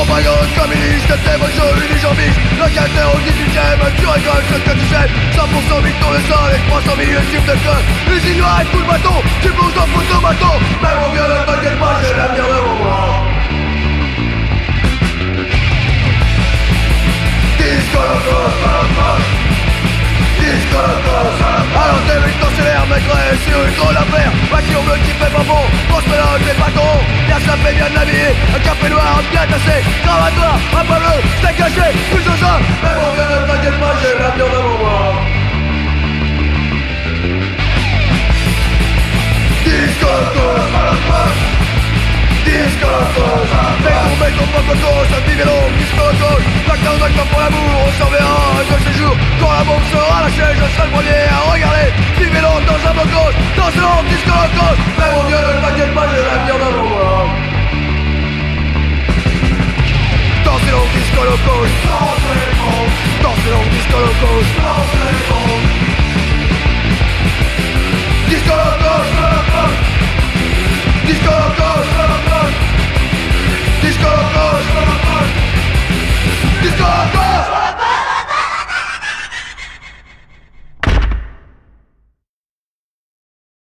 Propagande communiste, témoin jaune, unijombiste. Locataire au 18ème, tu récoltes ce que tu jettes. 100% mytho le sol et 300 millésimes de code. Usine noire et coup de bâton, tu bouges en photo bateau. Mais mon vieux, ne t'inquiète pas, j'ai l'avenir devant moi. Disco Locos, alors t'évites ton l'air, maîtresse, sur une grande affaire. Pas qui on veut qui fait pas bon, grosse mélange des patrons. Bien sapé, bien habillé, un café noir, bien tassé. Cravate noire, un pas bleu, c'est caché, plus de ça. Mais mon vieux, ne t'inquiète pas, j'ai l'avenir devant moi. Disco Locos, Disco Locos. Mets ton propre cause, un petit vélo, Disco Locos. Lockdown, lockdown pour l'amour, on s'en verra un seul séjour. Quand la bombe sera lâchée, je serai le premier à regarder.